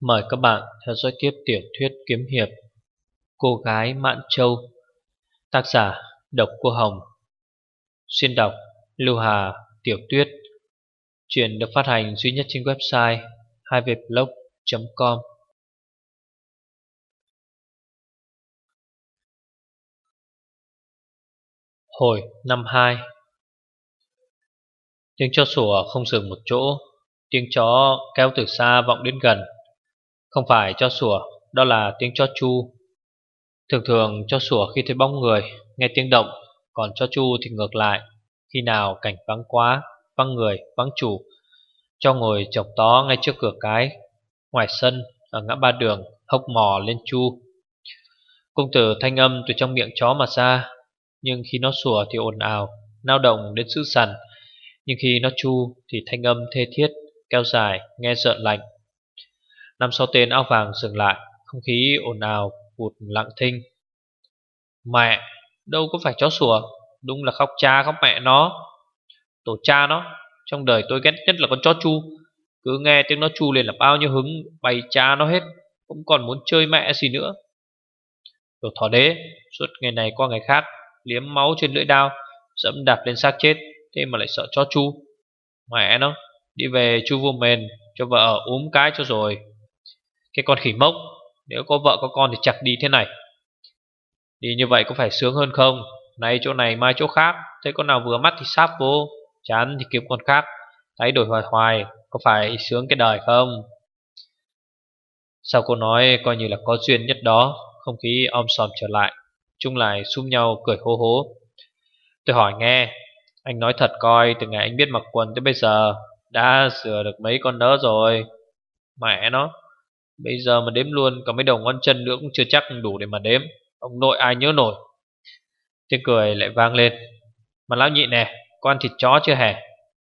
Mời các bạn theo dõi tiếp tiểu thuyết kiếm hiệp Cô gái Mãn Châu. Tác giả Độc Cô Hồng. Xuyên đọc Lưu Hà Tiểu Tuyết. Truyện được phát hành duy nhất trên website 2vblog.com. Hồi năm 2. Tiếng chó sủa không dừng một chỗ. Tiếng chó kéo từ xa vọng đến gần. Không phải chó sủa, đó là tiếng chó chu. Thường thường chó sủa khi thấy bóng người, nghe tiếng động. Còn chó chu thì ngược lại. Khi nào cảnh vắng quá, vắng người, vắng chủ, cho ngồi chọc tó ngay trước cửa cái. Ngoài sân, ở ngã ba đường, hốc mò lên chu. Cung tử thanh âm từ trong miệng chó mà ra. Nhưng khi nó sủa thì ồn ào, nao động đến dữ dằn. Nhưng khi nó chu thì thanh âm thê thiết, kéo dài, nghe rợn lạnh. 5-6 tên áo vàng dừng lại. Không khí ồn ào, vụt lặng thinh. Mẹ, đâu có phải chó sủa, đúng là khóc cha khóc mẹ nó. Tổ cha nó, trong đời tôi ghét nhất là con chó chu. Cứ nghe tiếng nó chu lên là bao nhiêu hứng, bày cha nó hết, cũng còn muốn chơi mẹ gì nữa. Đồ thỏ đế, suốt ngày này qua ngày khác, liếm máu trên lưỡi dao, dẫm đạp lên xác chết, thế mà lại sợ chó chu. Mẹ nó, đi về chu vô mền, cho vợ úm cái cho rồi. Cái con khỉ mốc, nếu có vợ có con thì chặt đi thế này. Đi như vậy có phải sướng hơn không? Nay chỗ này mai chỗ khác, thấy con nào vừa mắt thì sáp vô, chán thì kiếm con khác. Thấy đổi hoài hoài, có phải sướng cái đời không? Sau cô nói coi như là có duyên nhất đó. Không khí om sòm trở lại, chung lại xúm nhau cười hô hố. Tôi hỏi nghe, anh nói thật coi, từ ngày anh biết mặc quần tới bây giờ đã sửa được mấy con nớ rồi? Mẹ nó, bây giờ mà đếm luôn cả mấy đầu ngón chân nữa cũng chưa chắc đủ để mà đếm. Ông nội ai nhớ nổi. Tiếng cười lại vang lên. Mà lão nhị nè, có ăn thịt chó chưa hề?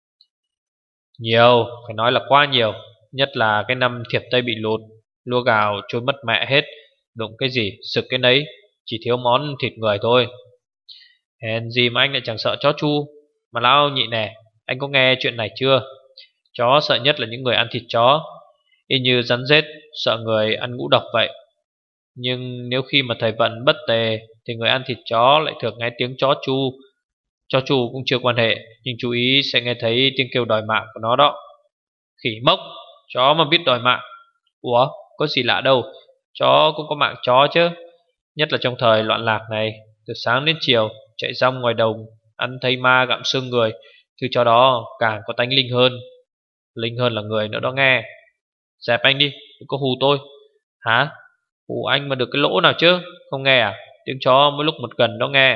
Nhiều, phải nói là quá nhiều. Nhất là cái năm thiệp Tây bị lụt, lúa gạo trôi mất mẹ hết. Đụng cái gì sực cái nấy, chỉ thiếu món thịt người thôi. Hèn gì mà anh lại chẳng sợ chó chu. Mà lão nhị nè, anh có nghe chuyện này chưa? Chó sợ nhất là những người ăn thịt chó, y như rắn rết sợ người ăn ngũ độc vậy. Nhưng nếu khi mà thời vận bất tề thì người ăn thịt chó lại thường nghe tiếng chó chu. Chó chu cũng chưa quan hệ, nhưng chú ý sẽ nghe thấy tiếng kêu đòi mạng của nó đó. Khỉ mốc, chó mà biết đòi mạng. Ủa, có gì lạ đâu, chó cũng có mạng chó chứ. Nhất là trong thời loạn lạc này, từ sáng đến chiều chạy rong ngoài đồng, ăn thấy ma gặm xương người, thứ chó đó càng có tánh linh hơn. Linh hơn là người nữa đó nghe. Dẹp anh đi, đừng có hù tôi. Hả? Hù anh mà được cái lỗ nào chứ? Không nghe à? Tiếng chó mỗi lúc một gần đó nghe.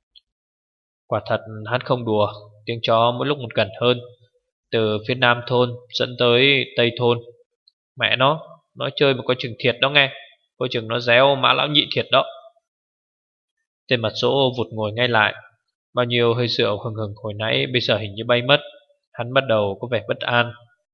Quả thật hắn không đùa. Tiếng chó mỗi lúc một gần hơn, từ phía nam thôn dẫn tới tây thôn. Mẹ nó, nói chơi mà coi chừng thiệt đó nghe. Coi chừng nó réo mã lão nhị thiệt đó. Tên mặt sỗ vụt ngồi ngay lại. Bao nhiêu hơi rượu hừng hừng hồi nãy bây giờ hình như bay mất. Hắn bắt đầu có vẻ bất an.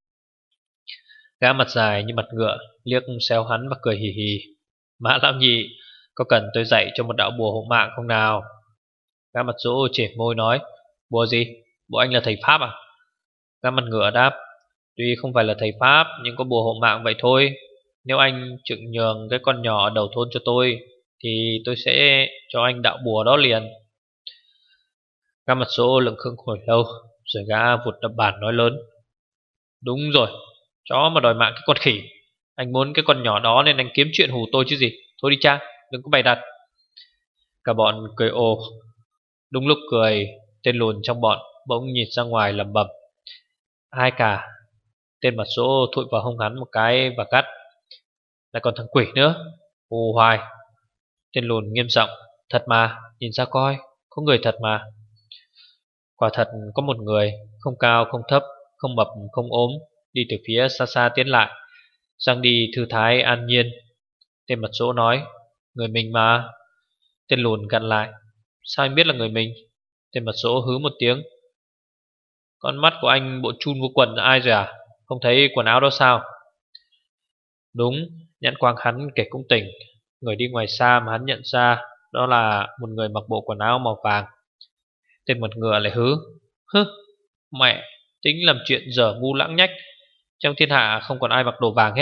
Gã mặt dài như mặt ngựa liếc xéo hắn và cười hì hì. Mã lão nhị, có cần tôi dạy cho một đạo bùa hộ mạng không nào? Gã mặt rỗ chể môi nói. Bùa gì? Bộ anh là thầy Pháp à? Gã mặt ngựa đáp. Tuy không phải là thầy Pháp, nhưng có bùa hộ mạng vậy thôi. Nếu anh chịu nhường cái con nhỏ ở đầu thôn cho tôi, thì tôi sẽ cho anh đạo bùa đó liền. Gã mặt rỗ lững khững hồi lâu, rồi gã vụt đập bàn nói lớn. Đúng rồi, chó mà đòi mạng cái con khỉ. Anh muốn cái con nhỏ đó nên anh kiếm chuyện hù tôi chứ gì. Thôi đi cha, đừng có bày đặt. Cả bọn cười ồ. Đúng lúc cười, tên lùn trong bọn bỗng nhìn ra ngoài lẩm bẩm. Ai cả. Tên mặt sỗ thụi vào hông hắn một cái và gắt. Lại còn thằng quỷ nữa, hù hoài. Tên lùn nghiêm giọng. Thật mà, nhìn ra coi, có người thật mà. Quả thật có một người, không cao không thấp, không mập không ốm, đi từ phía xa xa tiến lại, sang đi thư thái an nhiên. Tên mặt sỗ nói. Người mình mà. Tên lùn gặn lại. Sao anh biết là người mình? Tên mặt sỗ hứ một tiếng. Con mắt của anh bộ chun vô quần là ai rồi à? Không thấy quần áo đó sao? Đúng, nhãn quang hắn kể cũng tỉnh. Người đi ngoài xa mà hắn nhận ra đó là một người mặc bộ quần áo màu vàng. Tên mặt ngựa lại hứ. Hứ, mẹ, tính làm chuyện dở ngu lãng nhách. Trong thiên hạ không còn ai mặc đồ vàng hết à?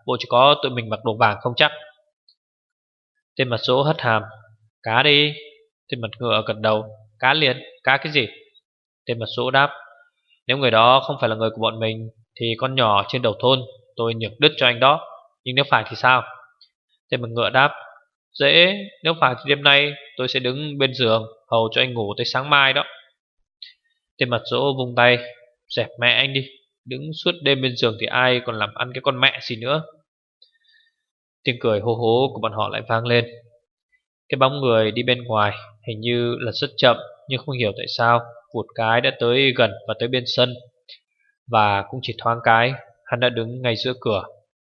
bộ chỉ có tụi mình mặc đồ vàng không chắc. Tên mặt dỗ hất hàm: Cá đi. Tên mặt ngựa gật đầu: Cá liền. Cá cái gì? Tên mặt dỗ đáp: Nếu người đó không phải là người của bọn mình thì con nhỏ trên đầu thôn tôi nhường đứt cho anh đó. Nhưng nếu phải thì sao? Tên mặt ngựa đáp: Dễ, nếu phải thì đêm nay tôi sẽ đứng bên giường hầu cho anh ngủ tới sáng mai đó. Tên mặt dỗ vung tay: Dẹp mẹ anh đi. Đứng suốt đêm bên giường thì ai còn làm ăn cái con mẹ gì nữa. Tiếng cười hô hố của bọn họ lại vang lên. Cái bóng người đi bên ngoài hình như là rất chậm, nhưng không hiểu tại sao vụt cái đã tới gần và tới bên sân. Và cũng chỉ thoáng cái, hắn đã đứng ngay giữa cửa.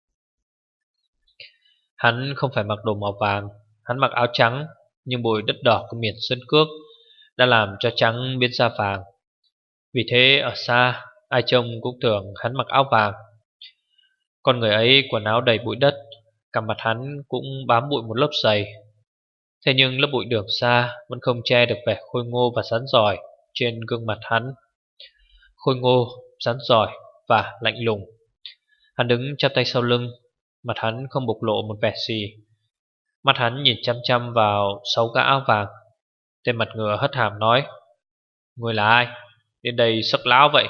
Hắn không phải mặc đồ màu vàng, hắn mặc áo trắng, nhưng bụi đất đỏ của miền sơn cước đã làm cho trắng biến ra vàng. Vì thế ở xa, ai trông cũng tưởng hắn mặc áo vàng. Con người ấy quần áo đầy bụi đất, cả mặt hắn cũng bám bụi một lớp dày. Thế nhưng lớp bụi đường xa vẫn không che được vẻ khôi ngô và rắn giỏi trên gương mặt hắn. Khôi ngô, rắn giỏi và lạnh lùng. Hắn đứng chắp tay sau lưng, mặt hắn không bộc lộ một vẻ gì. Mắt hắn nhìn chăm chăm vào 6 gã áo vàng. Tên mặt ngựa hất hàm nói: Người là ai? Đến đây sắc láo vậy?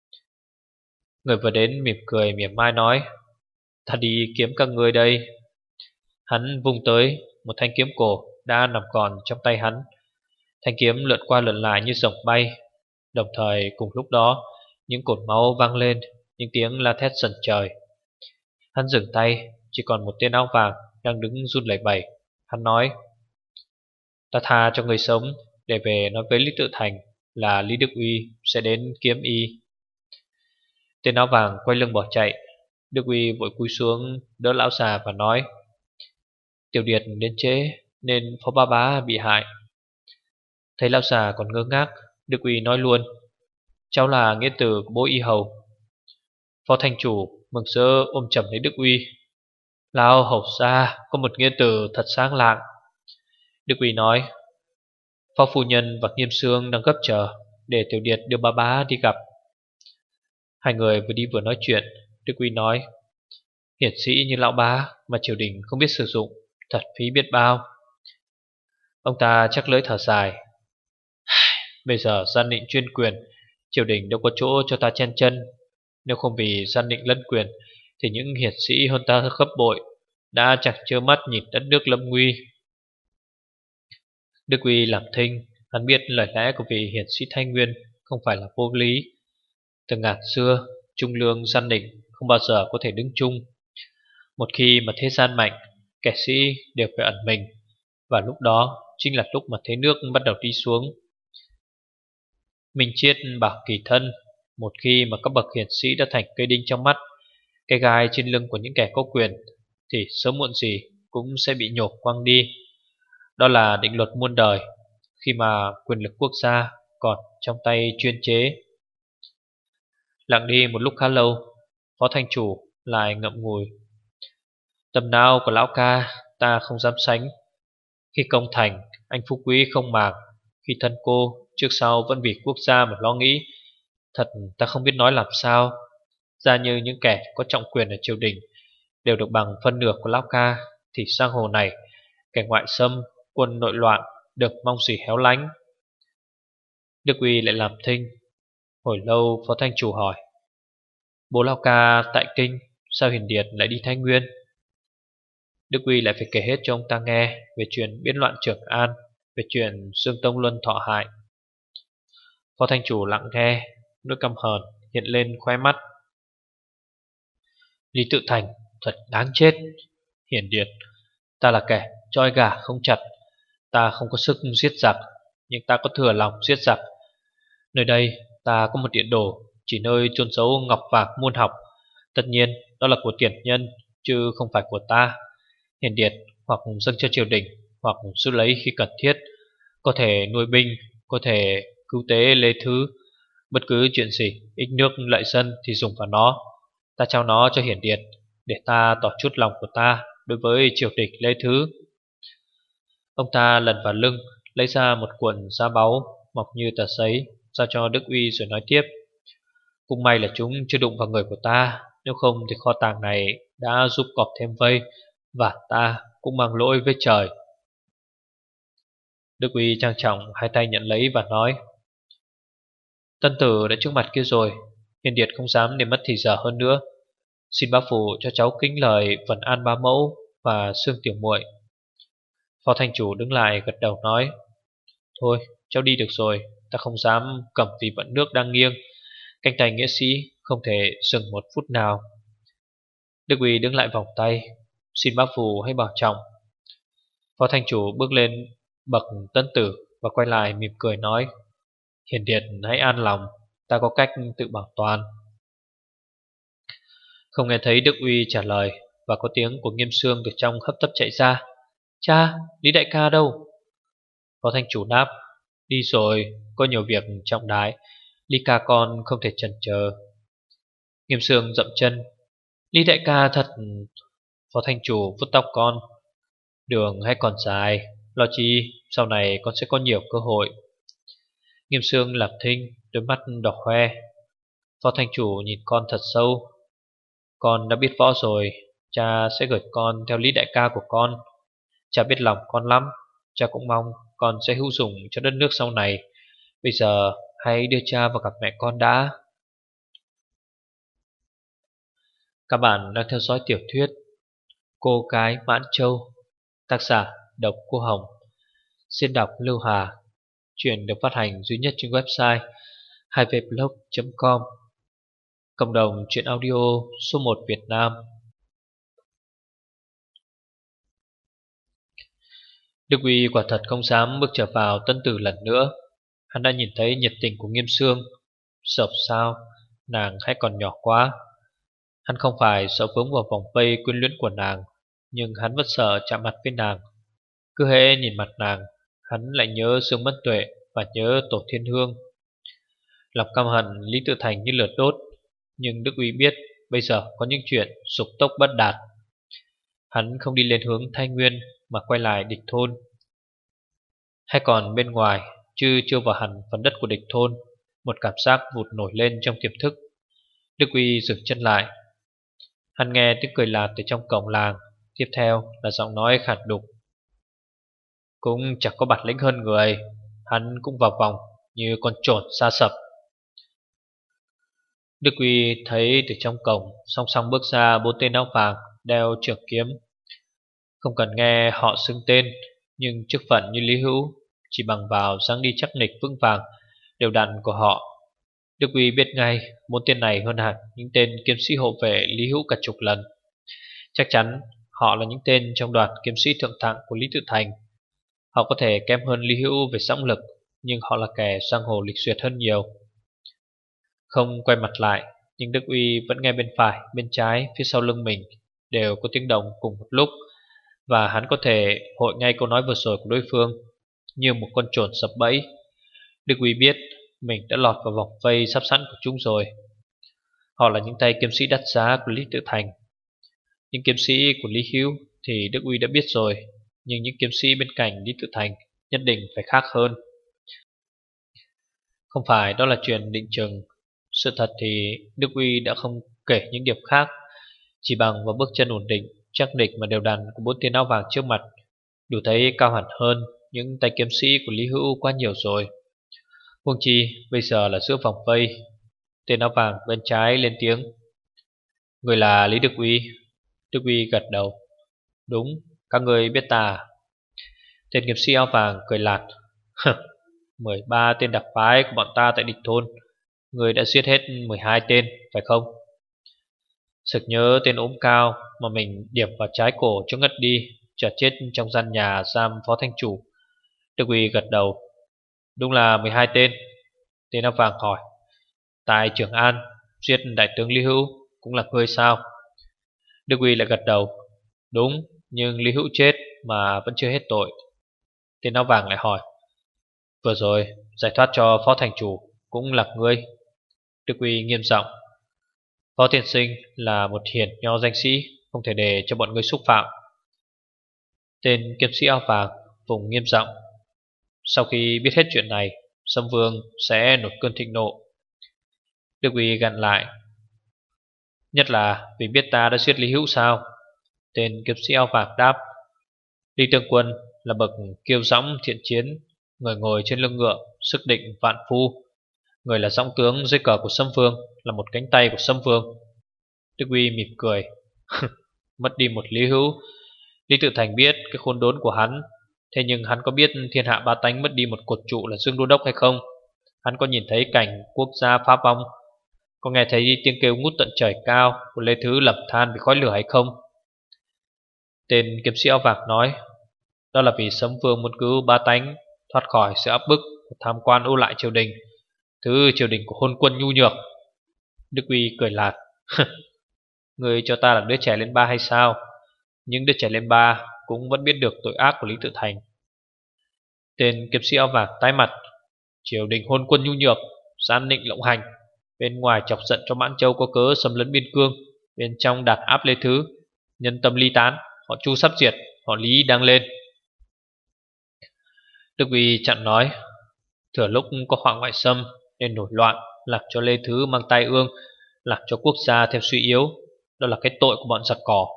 Người vừa đến mỉm cười mỉa mai nói: Ta đi kiếm các ngươi đây. Hắn vung tới một thanh kiếm cổ đã nằm còn trong tay hắn. Thanh kiếm lượn qua lượn lại như rồng bay. Đồng thời cùng lúc đó, những cột máu vang lên, những tiếng la thét sần trời. Hắn dừng tay, chỉ còn một tên áo vàng đang đứng run lẩy bẩy. Hắn nói: Ta tha cho người sống để về nói với Lý Tự Thành là Lý Đức Uy sẽ đến kiếm y. Tên áo vàng quay lưng bỏ chạy. Đức Uy vội cúi xuống đỡ lão già và nói: Tiểu Điệt đến trễ nên phó ba bá bị hại. Thấy lão già còn ngơ ngác, Đức Uy nói luôn: Cháu là nghĩa tử của bố y hầu. Phó thành chủ mừng rỡ ôm chầm lấy Đức Uy: Lão hầu gia có một nghĩa tử thật sáng lạng. Đức Uy nói: Phó phu nhân và Nghiêm Sương đang gấp chờ để Tiểu Điệt đưa ba bá đi gặp. Hai người vừa đi vừa nói chuyện. Đức Uy nói: Hiển sĩ như lão bá mà triều đình không biết sử dụng, thật phí biết bao. Ông ta chắc lưỡi thở dài: Bây giờ gian định chuyên quyền, triều đình đâu có chỗ cho ta chen chân. Nếu không vì gian định lân quyền thì những hiển sĩ hơn ta gấp bội đã chẳng trơ mắt nhìn đất nước lâm nguy. Đức Uy làm thinh. Hắn biết lời lẽ của vị hiển sĩ Thanh Nguyên không phải là vô lý. Từ ngàn xưa, trung lương gian định không bao giờ có thể đứng chung. Một khi mà thế gian mạnh, kẻ sĩ đều phải ẩn mình. Và lúc đó chính là lúc mà thế nước bắt đầu đi xuống. Minh Triết bảo kỳ thân: Một khi mà các bậc hiển sĩ đã thành cây đinh trong mắt, cái gai trên lưng của những kẻ có quyền, thì sớm muộn gì cũng sẽ bị nhổ quăng đi. Đó là định luật muôn đời khi mà quyền lực quốc gia còn trong tay chuyên chế. Lặng đi một lúc khá lâu, phó thành chủ lại ngậm ngùi: Tầm nào của lão ca ta không dám sánh. Khi công thành, anh phú quý không màng. Khi thân cô, trước sau vẫn vì quốc gia mà lo nghĩ. Thật ta không biết nói làm sao. Ra như những kẻ có trọng quyền ở triều đình đều được bằng phân nửa của lão ca, thì sang hồ này, kẻ ngoại xâm, quân nội loạn được mong gì héo lánh. Đức Uy lại làm thinh. Hồi lâu phó thanh chủ hỏi: Bố lão ca tại kinh, sao Hiền Điệt lại đi Thái Nguyên? Đức Uy lại phải kể hết cho ông ta nghe về chuyện biến loạn Trường An, về chuyện Dương Tông Luân thọ hại. Phó thanh chủ lặng nghe, nỗi căm hờn hiện lên khóe mắt. Lý Tự Thành thật đáng chết. Hiền Điệt, ta là kẻ trói gà không chặt. Ta không có sức giết giặc, nhưng ta có thừa lòng giết giặc. Nơi đây ta có một điện đồ, chỉ nơi chôn giấu ngọc vàng môn học. Tất nhiên đó là của tiền nhân, chứ không phải của ta. Hiền Điệt hoặc dâng cho triều đình, hoặc giữ lấy khi cần thiết. Có thể nuôi binh, có thể cứu tế lê thứ. Bất cứ chuyện gì ích nước lợi dân thì dùng vào nó. Ta trao nó cho Hiển Điệt để ta tỏ chút lòng của ta đối với triều đình lê thứ. Ông ta lần vào lưng, lấy ra một cuộn da báu mọc như tờ giấy, giao cho Đức Uy rồi nói tiếp: Cũng may là chúng chưa đụng vào người của ta, nếu không thì kho tàng này đã giúp cọp thêm vây, và ta cũng mang lỗi với trời. Đức uy trang trọng hai tay nhận lấy và nói: Tân tử đã trước mặt kia rồi, Hiền Điệt không dám để mất thì giờ hơn nữa. Xin bá phụ cho cháu kính lời Vân An bá mẫu và Sương tiểu muội. Phó thành chủ đứng lại gật đầu nói: Thôi cháu đi được rồi, ta không dám cầm vì vận nước đang nghiêng. Cánh tay nghĩa sĩ không thể dừng một phút nào. Đức uy đứng lại vòng tay: Xin bá phụ hãy bảo trọng. Phó thành chủ bước lên bậc tân tử và quay lại mỉm cười nói: Hiền Điệt hãy an lòng, ta có cách tự bảo toàn. Không nghe thấy Đức uy trả lời, và có tiếng của Nghiêm Sương từ trong hấp tấp chạy ra: Cha, Lý đại ca đâu? Phó thành chủ đáp: Đi rồi, có nhiều việc trọng đại, Lý ca con không thể chần chờ. Nghiêm Sương dậm chân: Lý đại ca thật... Phó thành chủ vuốt tóc con: Đường hay còn dài, lo chi sau này con sẽ có nhiều cơ hội. Nghiêm Sương làm thinh, đôi mắt đỏ hoe. Phó thành chủ nhìn con thật sâu: Con đã biết võ rồi, cha sẽ gửi con theo Lý đại ca của con. Cha biết lòng con lắm, cha cũng mong con sẽ hữu dụng cho đất nước sau này. Bây giờ hãy đưa cha vào gặp mẹ con đã. Các bạn đang theo dõi tiểu thuyết Cô gái Mãn Châu, tác giả Độc Cô Hồng, diễn đọc Lưu Hà. Chuyện được phát hành duy nhất trên website 2vblog.com, cộng đồng truyện audio số 1 Việt Nam. Đức uy quả thật không dám bước trở vào tân tử lần nữa. Hắn đã nhìn thấy nhiệt tình của Nghiêm Sương. Dẫu sao nàng hãy còn nhỏ quá. Hắn không phải sợ vướng vào vòng vây quyến luyến của nàng, nhưng hắn vẫn sợ chạm mặt với nàng. Cứ hễ nhìn mặt nàng, hắn lại nhớ Dương Mẫn Tuệ và nhớ Tổ Thiên Hương. Lòng căm hận Lý Tự Thành như lửa đốt. Nhưng Đức uy biết bây giờ có những chuyện dục tốc bất đạt. Hắn không đi lên hướng Thái Nguyên mà quay lại địch thôn. Hay còn bên ngoài, chứ chưa vào hẳn phần đất của địch thôn, một cảm giác vụt nổi lên trong tiềm thức. Đức uy dừng chân lại. Hắn nghe tiếng cười lạt từ trong cổng làng. Tiếp theo là giọng nói khản đục: Cũng chẳng có bản lĩnh hơn người, hắn cũng vào vòng như con trồn sa sập. Đức uy thấy từ trong cổng song song bước ra 4 tên áo vàng đeo trường kiếm. Không cần nghe họ xưng tên, nhưng chức phận như Lý Hữu, chỉ bằng vào dáng đi chắc nịch vững vàng đều đặn của họ, Đức uy biết ngay 4 tên này hơn hẳn những tên kiếm sĩ hộ vệ Lý Hữu cả chục lần. Chắc chắn họ là những tên trong đoàn kiếm sĩ thượng thặng của Lý Tự Thành. Họ có thể kém hơn Lý Hữu về sõng lực, nhưng họ là kẻ giang hồ lịch duyệt hơn nhiều. Không quay mặt lại, nhưng Đức uy vẫn nghe bên phải, bên trái, phía sau lưng mình đều có tiếng động cùng một lúc, và hắn có thể hội ngay câu nói vừa rồi của đối phương. Như một con trồn sập bẫy, Đức uy biết mình đã lọt vào vòng vây sắp sẵn của chúng rồi. Họ là những tay kiếm sĩ đắt giá của Lý Tự Thành. Những kiếm sĩ của Lý Hữu thì Đức uy đã biết rồi, nhưng những kiếm sĩ bên cạnh Lý Tự Thành nhất định phải khác hơn. Không phải đó là chuyện định chừng. Sự thật thì Đức uy đã không kể những điểm khác. Chỉ bằng vào bước chân ổn định, chắc địch mà đều đặn của 4 tên áo vàng trước mặt, đủ thấy cao hẳn hơn những tay kiếm sĩ của Lý Hữu quá nhiều rồi. Huống chi bây giờ là giữa vòng vây. Tên áo vàng bên trái lên tiếng: Người là Lý Đức uy. Đức uy gật đầu: Đúng, các người biết ta à? Tên kiếm sĩ áo vàng cười lạt: 13 tên đặc phái của bọn ta tại địch thôn, người đã giết hết 12 tên, phải không? Sực nhớ tên ốm cao mà mình điểm vào trái cổ cho ngất đi, chợt chết trong gian nhà giam phó thanh chủ. Đức uy gật đầu: Đúng là 12 tên. Tên áo vàng hỏi: Tại Trường An giết đại tướng Lý Hữu cũng là ngươi sao? Đức uy lại gật đầu: Đúng, nhưng Lý Hữu chết mà vẫn chưa hết tội. Tên áo vàng lại hỏi: Vừa rồi giải thoát cho phó thành chủ cũng là ngươi? Đức uy nghiêm giọng: Phó tiên sinh là một hiền nho danh sĩ, không thể để cho bọn ngươi xúc phạm. Tên kiếm sĩ áo vàng vùng nghiêm giọng: Sau khi biết hết chuyện này, Sâm Vương sẽ nổi cơn thịnh nộ. Đức uy gằn lại: Nhất là vì biết ta đã giết Lý Hữu sao? Tên kiếm sĩ áo vàng đáp. Lý Tương Quân là bậc kiêu dõng thiện chiến, người ngồi trên lưng ngựa, sức định vạn phu. Người là dõng tướng dưới cờ của Sâm Vương, là một cánh tay của Sâm Vương. Đức Uy mỉm cười. Mất đi một Lý Hữu, Lý Tự Thành biết cái khốn đốn của hắn. Thế nhưng hắn có biết thiên hạ ba tánh mất đi một cột trụ là Dương Đô Đốc hay không? Hắn có nhìn thấy cảnh quốc gia phá vong, có nghe thấy tiếng kêu ngút tận trời cao của Lê Thứ lầm than vì khói lửa hay không? Tên kiếm sĩ áo vàng nói, đó là vì Sấm Vương muốn cứu ba tánh thoát khỏi sự áp bức của tham quan ô lại triều đình, thứ triều đình của hôn quân nhu nhược. Đức Uy cười lạt. Người cho ta là đứa trẻ lên ba hay sao? Những đứa trẻ lên ba cũng vẫn biết được tội ác của Lý Tự Thành. Tên kiếm sĩ áo vàng tái mặt. Triều đình hôn quân nhu nhược, gian nịnh lộng hành, bên ngoài chọc giận cho Mãn Châu có cớ xâm lấn biên cương, bên trong đàn áp Lê Thứ. Nhân tâm ly tán, họ Chu sắp diệt, họ Lý đang lên. Đức Uy chặn nói, thừa lúc có họa ngoại xâm nên nổi loạn, làm cho Lê Thứ mang tai ương, làm cho quốc gia thêm suy yếu. Đó là cái tội của bọn giặc cỏ.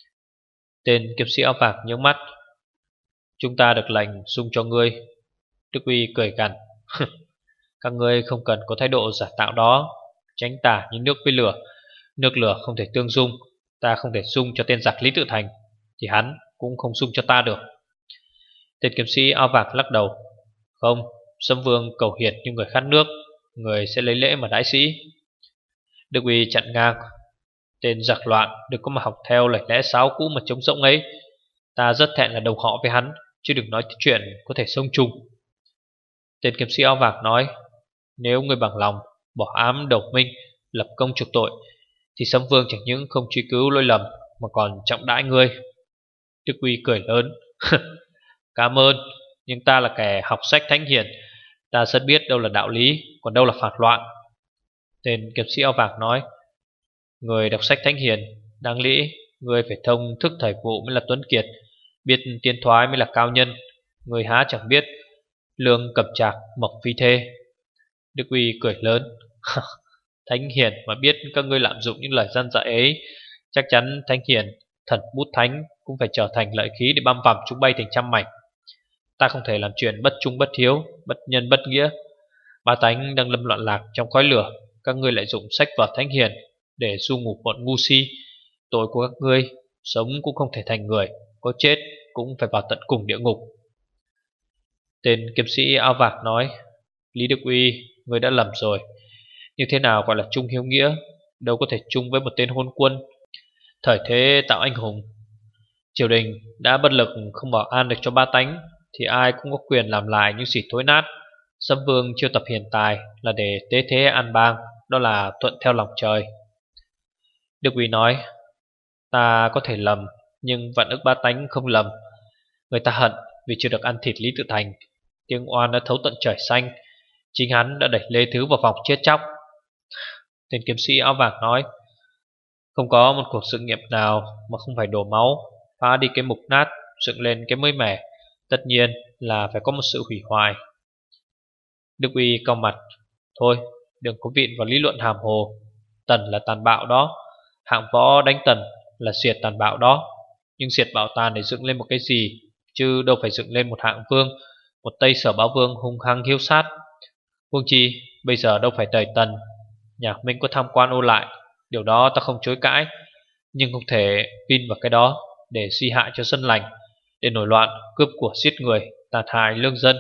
Tên kiếm sĩ áo vàng nhướng mắt. Chúng ta được lệnh xung cho ngươi. Đức Uy cười gằn. Các ngươi không cần có thái độ giả tạo đó. Tránh tả như nước với lửa. Nước lửa không thể tương dung. Ta không thể xung cho tên giặc Lý Tự Thành, thì hắn cũng không xung cho ta được. Tên kiếm sĩ áo vàng lắc đầu. Không, Sâm Vương cầu hiền như người khát nước, người sẽ lấy lễ mà đãi sĩ. Đức Uy chặn ngang. Tên giặc loạn đừng có mà học theo lời lẽ sáo cũ mà trống rỗng ấy. Ta rất thẹn là đồng họ với hắn, chứ đừng nói chuyện có thể sống chung. Tên kiếm sĩ áo vàng nói, nếu người bằng lòng bỏ ám đầu minh, lập công chuộc tội, thì Sâm Vương chẳng những không truy cứu lỗi lầm mà còn trọng đãi ngươi. Đức Uy cười lớn. Cảm ơn, nhưng ta là kẻ học sách thánh hiền, ta rất biết đâu là đạo lý, còn đâu là phản loạn. Tên kiếm sĩ áo vàng nói, người đọc sách thánh hiền, đáng lý người phải thông thức thời vụ mới là tuấn kiệt, biết tiến thoái mới là cao nhân. Người há chẳng biết lương cập trạc mộc phi thê. Đức Uy cười lớn. Thánh hiền mà biết các ngươi lạm dụng những lời gian dạy ấy, chắc chắn thánh hiền, thần bút thánh cũng phải trở thành lợi khí để băm vằm chúng bay thành trăm mảnh. Ta không thể làm chuyện bất trung bất hiếu, bất nhân bất nghĩa. Ba tánh đang lâm loạn lạc trong khói lửa, các ngươi lại dụng sách vở thánh hiền để du ngủ bọn ngu si. Tội của các ngươi, sống cũng không thể thành người, có chết cũng phải vào tận cùng địa ngục. Tên kiếm sĩ áo vàng nói, Lý Đức Uy, ngươi đã lầm rồi. Như thế nào gọi là trung hiếu nghĩa? Đâu có thể chung với một tên hôn quân. Thời thế tạo anh hùng, triều đình đã bất lực không bảo an được cho ba tánh, thì ai cũng có quyền làm lại những gì thối nát. Sâm Vương chiêu tập hiền tài là để tế thế an bang, đó là thuận theo lòng trời. Đức Uy nói, ta có thể lầm, nhưng vạn ức ba tánh không lầm. Người ta hận vì chưa được ăn thịt Lý Tự Thành. Tiếng oan đã thấu tận trời xanh. Chính hắn đã đẩy Lê Thứ vào vòng chết chóc. Tên kiếm sĩ áo vàng nói, không có một cuộc sự nghiệp nào mà không phải đổ máu, phá đi cái mục nát, dựng lên cái mới mẻ. Tất nhiên là phải có một sự hủy hoại. Đức Uy cau mặt. Thôi, đừng có viện vào lý luận hàm hồ. Tần là tàn bạo đó, hạng võ đánh Tần là diệt tàn bạo đó. Nhưng diệt bạo tàn để dựng lên một cái gì, chứ đâu phải dựng lên một hạng vương, một Tây Sở Bá Vương hung hăng hiếu sát. Huống chi bây giờ đâu phải đời Tần, nhà Minh có tham quan ô lại, điều đó ta không chối cãi. Nhưng không thể vin vào cái đó để suy hại cho dân lành, để nổi loạn cướp của giết người, tàn hại lương dân.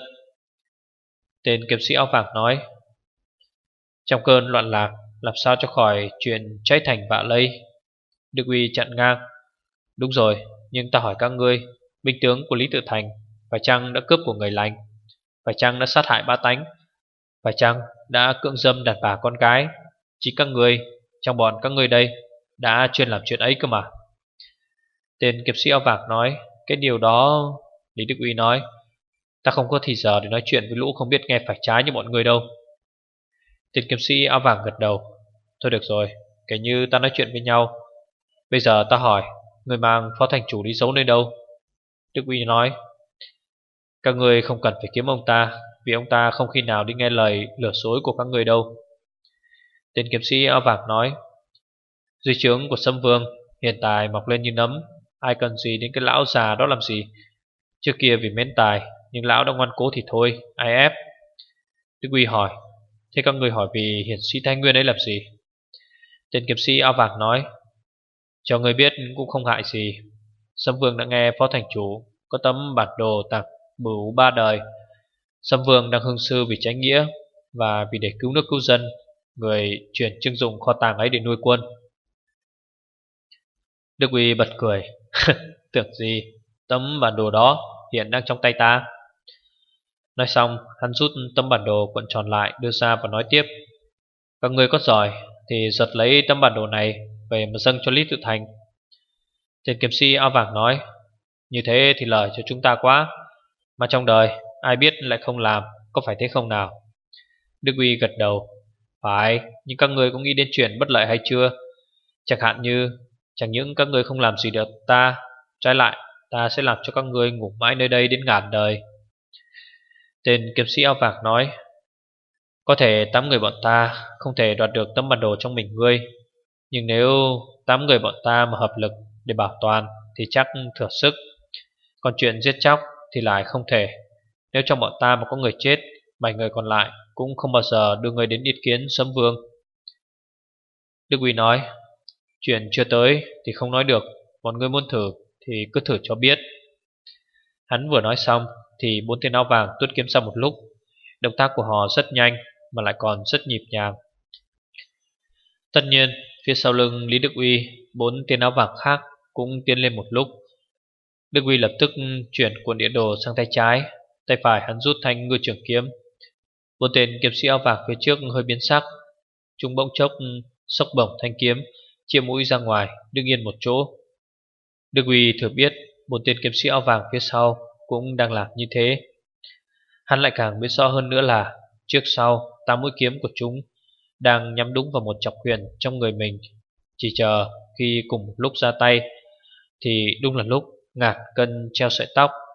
Tên kiếm sĩ áo vàng nói, trong cơn loạn lạc làm sao cho khỏi chuyện cháy thành vạ lây. Đức Uy chặn ngang. Đúng rồi, nhưng ta hỏi các ngươi, binh tướng của Lý Tự Thành phải chăng đã cướp của người lành, phải chăng đã sát hại ba tánh, phải chăng đã cưỡng dâm đàn bà con gái? Chỉ các ngươi, trong bọn các ngươi đây, đã chuyên làm chuyện ấy cơ mà. Tên kiếm sĩ áo vàng nói, cái điều đó. Lý Đức Uy nói, ta không có thì giờ để nói chuyện với lũ không biết nghe phải trái như bọn người đâu. Tên kiếm sĩ áo vàng gật đầu. Thôi được rồi, kể như ta nói chuyện với nhau. Bây giờ ta hỏi, người mang phó thành chủ đi giấu nơi đâu? Đức Uy nói, các người không cần phải kiếm ông ta, vì ông ta không khi nào đi nghe lời lừa dối của các người đâu. Tên kiếm sĩ áo vàng nói, Dưới trướng của Sâm Vương hiện tại mọc lên như nấm, ai cần gì đến cái lão già đó làm gì. Trước kia vì mến tài, nhưng lão đã ngoan cố thì thôi, ai ép. Đức Uy hỏi: thế các người hỏi vì hiển sĩ Thái Nguyên ấy làm gì? Tên kiếm sĩ áo vàng nói: cho người biết cũng không hại gì. Sâm Vương đã nghe phó thành chủ có tấm bản đồ tạc bửu 3 đời. Sâm Vương đang hương sư vì chánh nghĩa, và vì để cứu nước cứu dân, người chuyển trưng dụng kho tàng ấy để nuôi quân. Đức Uy bật cười: tưởng gì, tấm bản đồ đó hiện đang trong tay ta. Nói xong hắn rút tấm bản đồ cuộn tròn lại đưa ra và nói tiếp: các người có giỏi thì giật lấy tấm bản đồ này về mà dâng cho Lý Tự Thành. Tên kiếm sĩ áo vàng nói: như thế thì lời cho chúng ta quá, mà trong đời ai biết lại không làm, có phải thế không nào? Đức Uy gật đầu: phải, nhưng các người có nghĩ đến chuyện bất lợi hay chưa? Chẳng hạn như chẳng những các người không làm gì được ta, trái lại ta sẽ làm cho các người ngủ mãi nơi đây đến ngàn đời. Tên kiếm sĩ áo vàng nói: có thể 8 người bọn ta không thể đoạt được tấm bản đồ trong mình ngươi, nhưng nếu 8 người bọn ta mà hợp lực để bảo toàn thì chắc thừa sức. Còn chuyện giết chóc thì lại không thể. Nếu trong bọn ta mà có người chết, 7 người còn lại cũng không bao giờ đưa người đến ý kiến Sấm Vương. Đức Uy nói: chuyện chưa tới thì không nói được, bọn ngươi muốn thử thì cứ thử cho biết. Hắn vừa nói xong thì 4 tên áo vàng tuốt kiếm sau một lúc. Động tác của họ rất nhanh mà lại còn rất nhịp nhàng. Tất nhiên phía sau lưng Lý Đức Uy, 4 tên áo vàng khác cũng tiến lên một lúc. Đức Uy lập tức chuyển cuộn địa đồ sang tay trái, tay phải hắn rút thanh ngư trường kiếm. 4 tên kiếm sĩ áo vàng phía trước hơi biến sắc. Chúng bỗng chốc xốc bổng thanh kiếm, chia mũi ra ngoài, đứng yên một chỗ. Đức Uy thừa biết 4 tên kiếm sĩ áo vàng phía sau cũng đang làm như thế. Hắn lại càng biết rõ hơn nữa là trước sau 8 mũi kiếm của chúng đang nhắm đúng vào một chọc huyền trong người mình. Chỉ chờ khi cùng một lúc ra tay thì đúng là lúc ngàn cân treo sợi tóc